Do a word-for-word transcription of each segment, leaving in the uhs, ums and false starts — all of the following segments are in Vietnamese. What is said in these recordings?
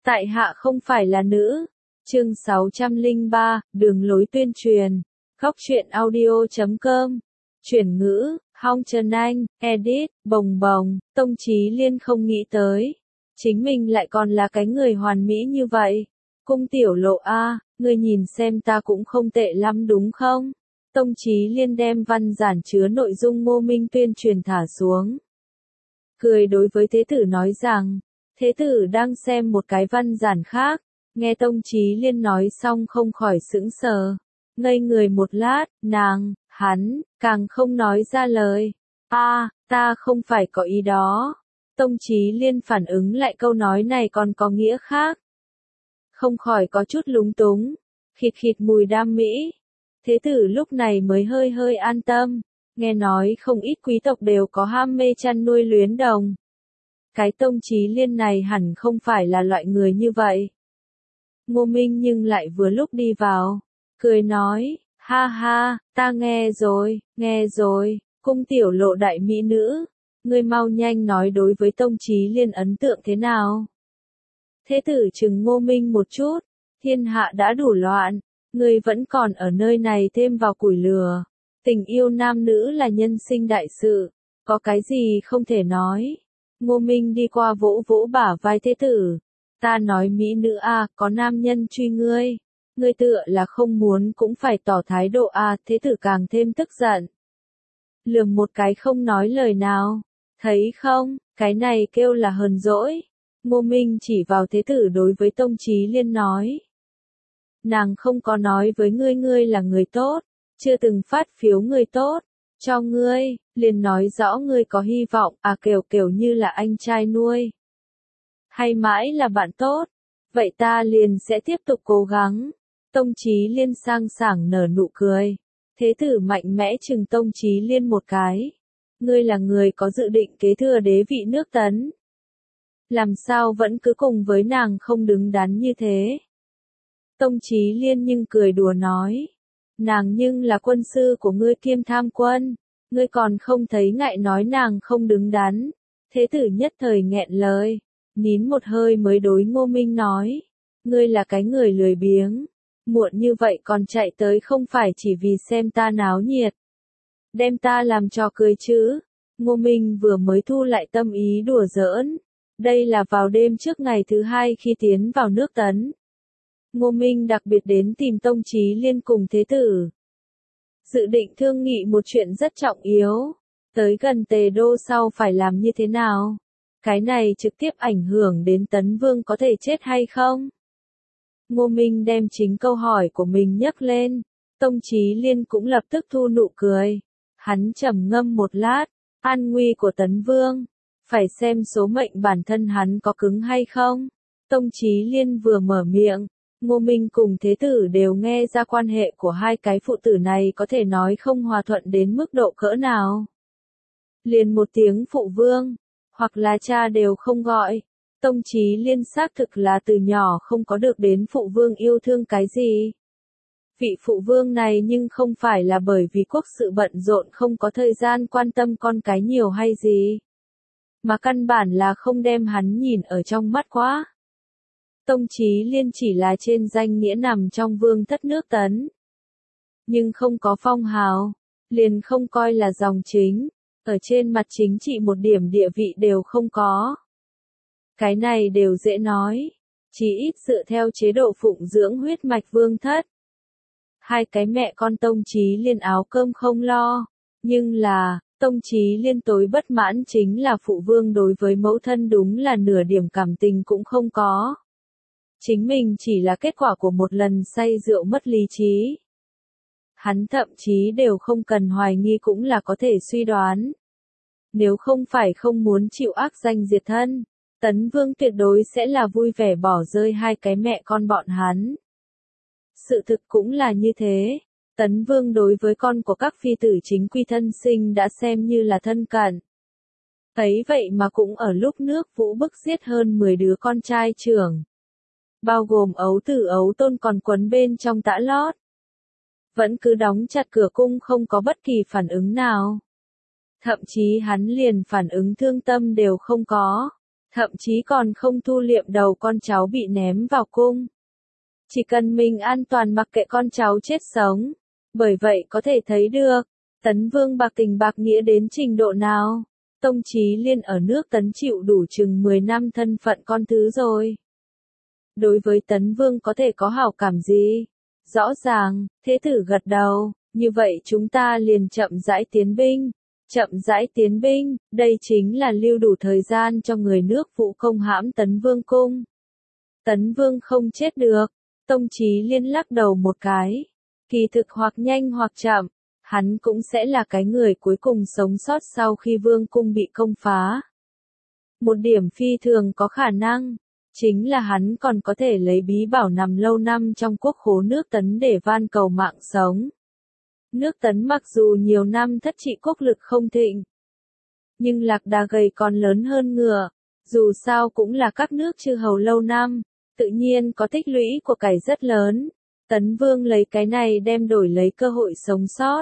Tại hạ không phải là nữ. Chương sáu trăm lẻ ba, đường lối tuyên truyền. Góc truyện audio chấm com. Chuyển ngữ, Hong Trần Anh, edit, bồng bồng, Tông Chí Liên không nghĩ tới. Chính mình lại còn là cái người hoàn mỹ như vậy. Cung Tiểu Lộ a, ngươi nhìn xem ta cũng không tệ lắm đúng không? Tông Chí Liên đem văn giản chứa nội dung Ngô Minh tuyên truyền thả xuống. Cười đối với Thế tử nói rằng, Thế tử đang xem một cái văn giản khác, nghe Tông Chí Liên nói xong không khỏi sững sờ. Ngây người một lát, nàng, hắn, càng không nói ra lời. A, ta không phải có ý đó. Tông Chí Liên phản ứng lại câu nói này còn có nghĩa khác. Không khỏi có chút lúng túng, khịt khịt mùi đam mỹ. Thế tử lúc này mới hơi hơi an tâm, nghe nói không ít quý tộc đều có ham mê chăn nuôi luyến đồng. Cái Tông Chí Liên này hẳn không phải là loại người như vậy. Ngô Minh nhưng lại vừa lúc đi vào, cười nói, ha ha, ta nghe rồi, nghe rồi, Cung Tiểu Lộ đại mỹ nữ, ngươi mau nhanh nói đối với Tông Chí Liên ấn tượng thế nào. Thế tử trừng Ngô Minh một chút, thiên hạ đã đủ loạn, ngươi vẫn còn ở nơi này thêm vào củi lửa. Tình yêu nam nữ là nhân sinh đại sự, có cái gì không thể nói. Ngô Minh đi qua vỗ vỗ bả vai Thế tử. Ta nói mỹ nữ a, có nam nhân truy ngươi. Ngươi tựa là không muốn cũng phải tỏ thái độ a, Thế tử càng thêm tức giận. Lườm một cái không nói lời nào. Thấy không, cái này kêu là hờn dỗi. Ngô Minh chỉ vào Thế tử đối với Tông Chí Liên nói. Nàng không có nói với ngươi ngươi là người tốt, chưa từng phát phiếu người tốt, cho ngươi, liền nói rõ ngươi có hy vọng, à kiểu kiểu như là anh trai nuôi. Hay mãi là bạn tốt, vậy ta liền sẽ tiếp tục cố gắng. Tông Chí Liên sang sảng nở nụ cười. Thế tử mạnh mẽ chừng Tông Chí Liên một cái. Ngươi là người có dự định kế thừa đế vị nước Tấn. Làm sao vẫn cứ cùng với nàng không đứng đắn như thế? Tông Chí Liên nhưng cười đùa nói. Nàng nhưng là quân sư của ngươi kiêm tham quân. Ngươi còn không thấy ngại nói nàng không đứng đắn. Thế tử nhất thời nghẹn lời. Nín một hơi mới đối Ngô Minh nói. Ngươi là cái người lười biếng. Muộn như vậy còn chạy tới không phải chỉ vì xem ta náo nhiệt. Đem ta làm trò cười chứ. Ngô Minh vừa mới thu lại tâm ý đùa giỡn. Đây là vào đêm trước ngày thứ hai khi tiến vào nước Tấn. Ngô Minh đặc biệt đến tìm Tông Chí Liên cùng Thế tử. Dự định thương nghị một chuyện rất trọng yếu. Tới gần Tề Đô sau phải làm như thế nào? Cái này trực tiếp ảnh hưởng đến Tấn Vương có thể chết hay không? Ngô Minh đem chính câu hỏi của mình nhắc lên. Tông Chí Liên cũng lập tức thu nụ cười. Hắn trầm ngâm một lát. An nguy của Tấn Vương. Phải xem số mệnh bản thân hắn có cứng hay không. Tông Chí Liên vừa mở miệng. Ngô Minh cùng Thế tử đều nghe ra quan hệ của hai cái phụ tử này có thể nói không hòa thuận đến mức độ cỡ nào. Liền một tiếng phụ vương, hoặc là cha đều không gọi. Tông Chí Liên xác thực là từ nhỏ không có được đến phụ vương yêu thương cái gì. Vị phụ vương này nhưng không phải là bởi vì quốc sự bận rộn không có thời gian quan tâm con cái nhiều hay gì. Mà căn bản là không đem hắn nhìn ở trong mắt quá. Tông Chí Liên chỉ là trên danh nghĩa nằm trong vương thất nước Tấn. Nhưng không có phong hào, liền không coi là dòng chính, ở trên mặt chính trị một điểm địa vị đều không có. Cái này đều dễ nói, chỉ ít dựa theo chế độ phụng dưỡng huyết mạch vương thất. Hai cái mẹ con Tông Chí Liên áo cơm không lo, nhưng là, Tông Chí Liên tối bất mãn chính là phụ vương đối với mẫu thân đúng là nửa điểm cảm tình cũng không có. Chính mình chỉ là kết quả của một lần say rượu mất lý trí. Hắn thậm chí đều không cần hoài nghi cũng là có thể suy đoán. Nếu không phải không muốn chịu ác danh diệt thân, Tấn Vương tuyệt đối sẽ là vui vẻ bỏ rơi hai cái mẹ con bọn hắn. Sự thực cũng là như thế. Tấn Vương đối với con của các phi tử chính quy thân sinh đã xem như là thân cận. Ấy vậy mà cũng ở lúc nước Vũ bức giết hơn mười đứa con trai trưởng. Bao gồm ấu tử ấu tôn còn quấn bên trong tã lót. Vẫn cứ đóng chặt cửa cung không có bất kỳ phản ứng nào. Thậm chí hắn liền phản ứng thương tâm đều không có. thậm chí còn không thu liệm đầu con cháu bị ném vào cung. Chỉ cần mình an toàn mặc kệ con cháu chết sống. Bởi vậy có thể thấy được, Tấn Vương bạc tình bạc nghĩa đến trình độ nào. Tông Chí Liên ở nước Tấn chịu đủ chừng mười năm thân phận con thứ rồi. Đối với Tấn Vương có thể có hảo cảm gì? Rõ ràng, Thế tử gật đầu, như vậy chúng ta liền chậm rãi tiến binh. Chậm rãi tiến binh, đây chính là lưu đủ thời gian cho người nước Vũ công hãm Tấn Vương cung. Tấn Vương không chết được, Tông Chí Liên lắc đầu một cái. Kỳ thực hoặc nhanh hoặc chậm, hắn cũng sẽ là cái người cuối cùng sống sót sau khi vương cung bị công phá. Một điểm phi thường có khả năng, chính là hắn còn có thể lấy bí bảo nằm lâu năm trong quốc khố nước Tấn để van cầu mạng sống. Nước Tấn mặc dù nhiều năm thất trị quốc lực không thịnh, nhưng lạc đà gầy còn lớn hơn ngựa, dù sao cũng là các nước chư hầu lâu năm, tự nhiên có tích lũy của cải rất lớn. Tấn Vương lấy cái này đem đổi lấy cơ hội sống sót.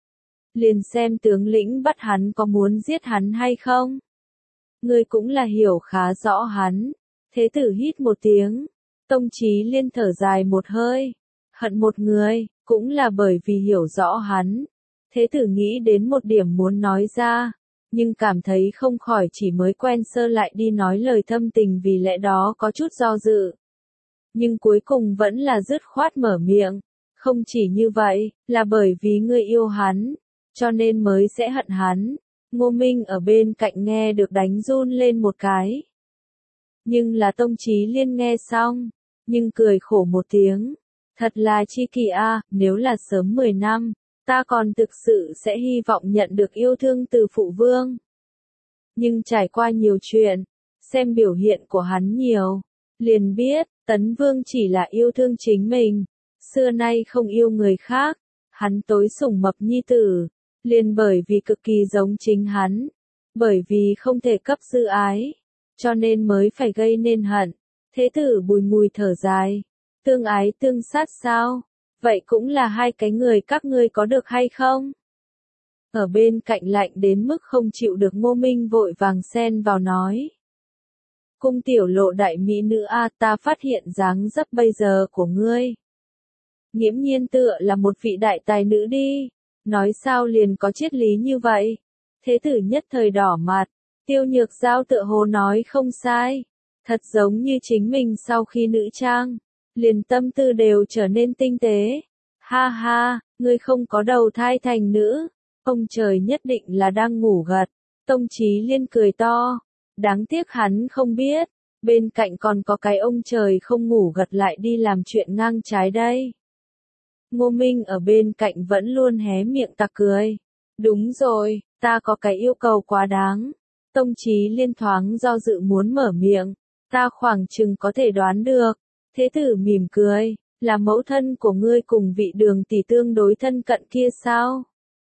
Liền xem tướng lĩnh bắt hắn có muốn giết hắn hay không. Ngươi cũng là hiểu khá rõ hắn. Thế tử hít một tiếng. Tông Chí Liên thở dài một hơi. Hận một người, cũng là bởi vì hiểu rõ hắn. Thế tử nghĩ đến một điểm muốn nói ra, nhưng cảm thấy không khỏi chỉ mới quen sơ lại đi nói lời thâm tình vì lẽ đó có chút do dự. Nhưng cuối cùng vẫn là dứt khoát mở miệng. Không chỉ như vậy, là bởi vì ngươi yêu hắn, cho nên mới sẽ hận hắn. Ngô Minh ở bên cạnh nghe được đánh run lên một cái. Nhưng là Tông Chí Liên nghe xong, nhưng cười khổ một tiếng. Thật là chi kỳ a, nếu là sớm mười năm, ta còn thực sự sẽ hy vọng nhận được yêu thương từ phụ vương. Nhưng trải qua nhiều chuyện, xem biểu hiện của hắn nhiều, liền biết, Tấn Vương chỉ là yêu thương chính mình, xưa nay không yêu người khác, hắn tối sủng mập nhi tử, liền bởi vì cực kỳ giống chính hắn, bởi vì không thể cấp dư ái, cho nên mới phải gây nên hận. Thế tử bùi ngùi thở dài, tương ái tương sát sao, vậy cũng là hai cái người các ngươi có được hay không? Ở bên cạnh lạnh đến mức không chịu được Ngô Minh vội vàng xen vào nói. Cung tiểu lộ đại mỹ nữ a, ta phát hiện dáng dấp bây giờ của ngươi. Nghiễm nhiên tựa là một vị đại tài nữ đi, nói sao liền có triết lý như vậy. Thế tử nhất thời đỏ mặt, Tiêu Nhược Giao tựa hồ nói không sai, thật giống như chính mình sau khi nữ trang, liền tâm tư đều trở nên tinh tế. Ha ha, ngươi không có đầu thai thành nữ, ông trời nhất định là đang ngủ gật. Tông Chí Liên cười to. Đáng tiếc hắn không biết, bên cạnh còn có cái ông trời không ngủ gật lại đi làm chuyện ngang trái đây. Ngô Minh ở bên cạnh vẫn luôn hé miệng tặc cười. Đúng rồi, ta có cái yêu cầu quá đáng. Tông Chí Liên thoáng do dự muốn mở miệng, ta khoảng chừng có thể đoán được. Thế tử mỉm cười, là mẫu thân của ngươi cùng vị Đường tỷ tương đối thân cận kia sao?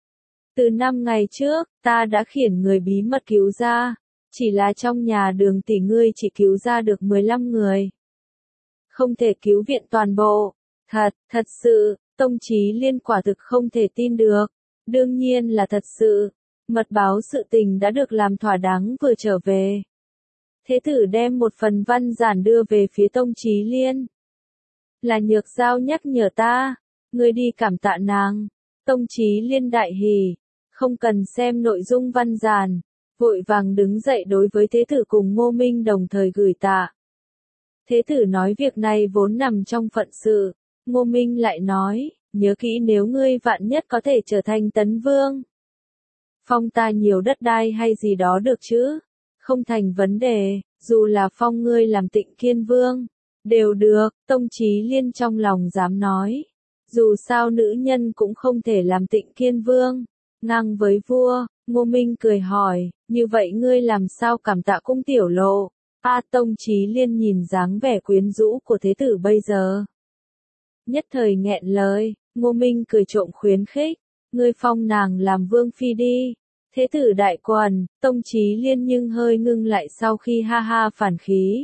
Từ năm ngày trước, ta đã khiển người bí mật cứu ra. Chỉ là trong nhà Đường tỷ ngươi chỉ cứu ra được mười lăm người. Không thể cứu viện toàn bộ. Thật, thật sự, Tông Chí Liên quả thực không thể tin được. Đương nhiên là thật sự. Mật báo sự tình đã được làm thỏa đáng vừa trở về. Thế tử đem một phần văn giản đưa về phía Tông Chí Liên. Là Nhược Giao nhắc nhở ta. Ngươi đi cảm tạ nàng. Tông Chí Liên đại hỉ. Không cần xem nội dung văn giản. Vội vàng đứng dậy đối với Thế tử cùng Ngô Minh đồng thời gửi tạ. Thế tử nói việc này vốn nằm trong phận sự. Ngô Minh lại nói, nhớ kỹ nếu ngươi vạn nhất có thể trở thành Tấn Vương. Phong ta nhiều đất đai hay gì đó được chứ? Không thành vấn đề, dù là phong ngươi làm Tịnh Kiên Vương. Đều được, Tông Chí Liên trong lòng dám nói. Dù sao nữ nhân cũng không thể làm Tịnh Kiên Vương. Ngang với vua, Ngô Minh cười hỏi, như vậy ngươi làm sao cảm tạ cung tiểu lộ? A Tông Chí Liên nhìn dáng vẻ quyến rũ của thế tử bây giờ. Nhất thời nghẹn lời, Ngô Minh cười trộm khuyến khích, ngươi phong nàng làm vương phi đi. Thế tử đại quần, Tông Chí Liên nhưng hơi ngưng lại sau khi ha ha phản khí.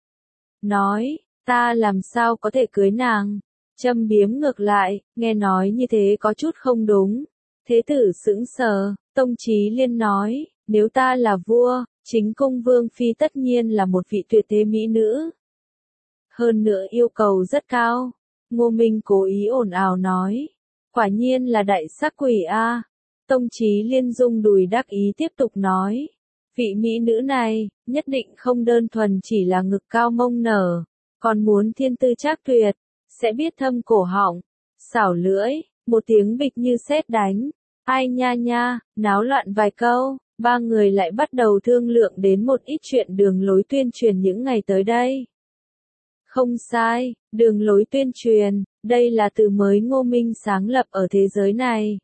Nói, ta làm sao có thể cưới nàng? Châm biếm ngược lại, nghe nói như thế có chút không đúng. Thế tử sững sờ, Tông Chí Liên nói, nếu ta là vua, Chính cung vương phi tất nhiên là một vị tuyệt thế mỹ nữ. Hơn nữa yêu cầu rất cao. Ngô Minh cố ý ồn ào nói. Quả nhiên là đại sắc quỷ a. Tông Chí Liên rung đùi đắc ý tiếp tục nói. Vị mỹ nữ này, nhất định không đơn thuần chỉ là ngực cao mông nở, còn muốn thiên tư trác tuyệt, sẽ biết thâm cổ họng, xảo lưỡi, một tiếng bịch như sét đánh. Ai nha nha, náo loạn vài câu, ba người lại bắt đầu thương lượng đến một ít chuyện đường lối tuyên truyền những ngày tới đây. Không sai, đường lối tuyên truyền, đây là từ mới Ngô Minh sáng lập ở thế giới này.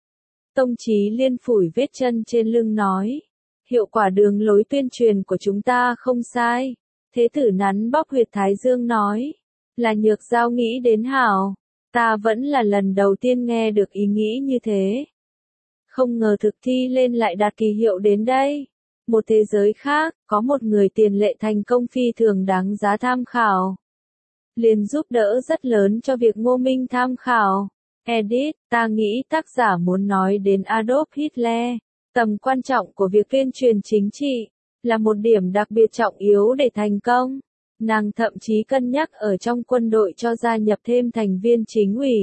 Tông Chí Liên phủi vết chân trên lưng nói. Hiệu quả đường lối tuyên truyền của chúng ta không sai. Thế tử nắn bóp huyệt thái dương nói. Là Nhược Giao nghĩ đến hảo. Ta vẫn là lần đầu tiên nghe được ý nghĩ như thế. Không ngờ thực thi lên lại đạt kỳ hiệu đến đây. Một thế giới khác, có một người tiền lệ thành công phi thường đáng giá tham khảo. Liền giúp đỡ rất lớn cho việc Ngô Minh tham khảo. Edit, ta nghĩ tác giả muốn nói đến Adolf Hitler. Tầm quan trọng của việc tuyên truyền chính trị, là một điểm đặc biệt trọng yếu để thành công. Nàng thậm chí cân nhắc ở trong quân đội cho gia nhập thêm thành viên chính ủy.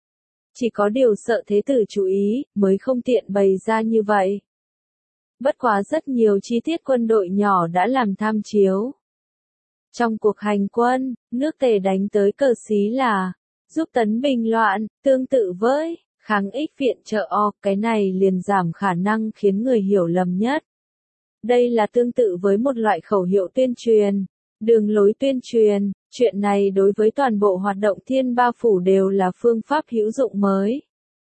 Chỉ có điều sợ thế tử chú ý, mới không tiện bày ra như vậy. Bất quá rất nhiều chi tiết quân đội nhỏ đã làm tham chiếu. Trong cuộc hành quân, nước Tề đánh tới Cờ Xí là, giúp tấn bình loạn, tương tự với kháng ích viện trợ o, cái này liền giảm khả năng khiến người hiểu lầm nhất. Đây là tương tự với một loại khẩu hiệu tuyên truyền, đường lối tuyên truyền, chuyện này đối với toàn bộ hoạt động Thiên Ba Phủ đều là phương pháp hữu dụng mới.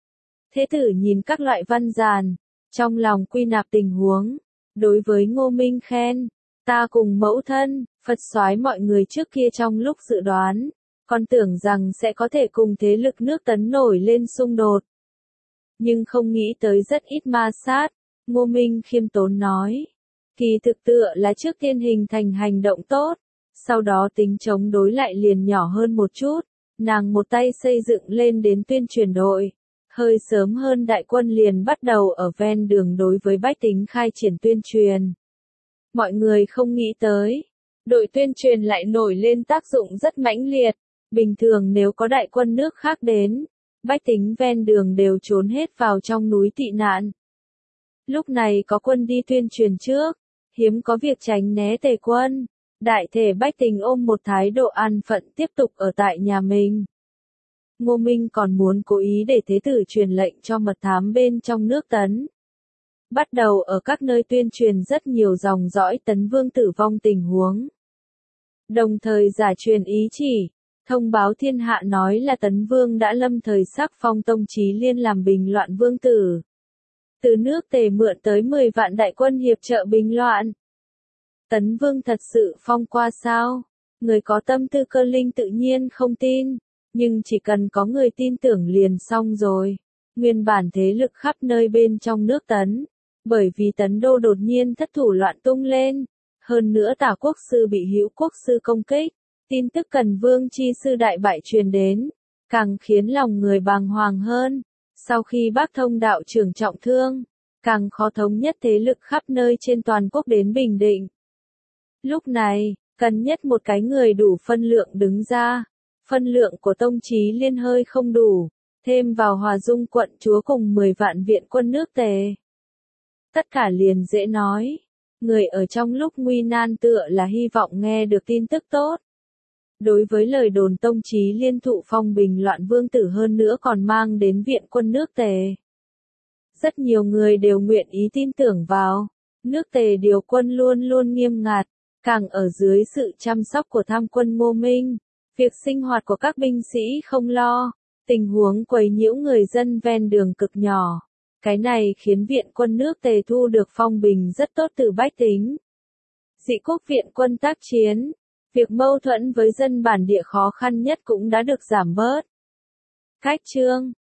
Thế tử nhìn các loại văn giàn, trong lòng quy nạp tình huống, đối với Ngô Minh khen, ta cùng mẫu thân, Phật soái mọi người trước kia trong lúc dự đoán, còn tưởng rằng sẽ có thể cùng thế lực nước Tấn nổi lên xung đột. Nhưng không nghĩ tới rất ít ma sát, Ngô Minh khiêm tốn nói. Kỳ thực tựa là trước tiên hình thành hành động tốt, sau đó tính chống đối lại liền nhỏ hơn một chút, nàng một tay xây dựng lên đến tuyên truyền đội. Hơi sớm hơn đại quân liền bắt đầu ở ven đường đối với bách tính khai triển tuyên truyền. Mọi người không nghĩ tới, đội tuyên truyền lại nổi lên tác dụng rất mãnh liệt. Bình thường nếu có đại quân nước khác đến, bách tính ven đường đều trốn hết vào trong núi tị nạn. Lúc này có quân đi tuyên truyền trước, hiếm có việc tránh né Tề quân, đại thể bách tính ôm một thái độ an phận tiếp tục ở tại nhà mình. Ngô Minh còn muốn cố ý để thế tử truyền lệnh cho mật thám bên trong nước Tấn. Bắt đầu ở các nơi tuyên truyền rất nhiều dòng dõi Tấn Vương tử vong tình huống. Đồng thời giả truyền ý chỉ, thông báo thiên hạ nói là Tấn Vương đã lâm thời sắc phong Tông Chí Liên làm bình loạn vương tử. Từ nước Tề mượn tới mười vạn đại quân hiệp trợ bình loạn. Tấn Vương thật sự phong qua sao? Người có tâm tư cơ linh tự nhiên không tin, nhưng chỉ cần có người tin tưởng liền xong rồi. Nguyên bản thế lực khắp nơi bên trong nước Tấn, bởi vì Tấn Đô đột nhiên thất thủ loạn tung lên, hơn nữa Tả quốc sư bị Hữu quốc sư công kích, tin tức Cần Vương chi sư đại bại truyền đến, càng khiến lòng người bàng hoàng hơn. Sau khi Bác Thông đạo trưởng trọng thương, càng khó thống nhất thế lực khắp nơi trên toàn quốc đến Bình Định. Lúc này, cần nhất một cái người đủ phân lượng đứng ra. Phân lượng của Tông Chí Liên hơi không đủ, thêm vào Hòa Dung quận chúa cùng mười vạn viện quân nước Tề. Tất cả liền dễ nói, người ở trong lúc nguy nan tựa là hy vọng nghe được tin tức tốt. Đối với lời đồn Tông Chí Liên thụ phong bình loạn vương tử hơn nữa còn mang đến viện quân nước Tề. Rất nhiều người đều nguyện ý tin tưởng vào, nước Tề điều quân luôn luôn nghiêm ngặt, càng ở dưới sự chăm sóc của tham quân Ngô Minh. Việc sinh hoạt của các binh sĩ không lo, tình huống quấy nhiễu người dân ven đường cực nhỏ. Cái này khiến viện quân nước Tề thu được phong bình rất tốt từ bách tính. Dị quốc viện quân tác chiến, việc mâu thuẫn với dân bản địa khó khăn nhất cũng đã được giảm bớt. Cách chương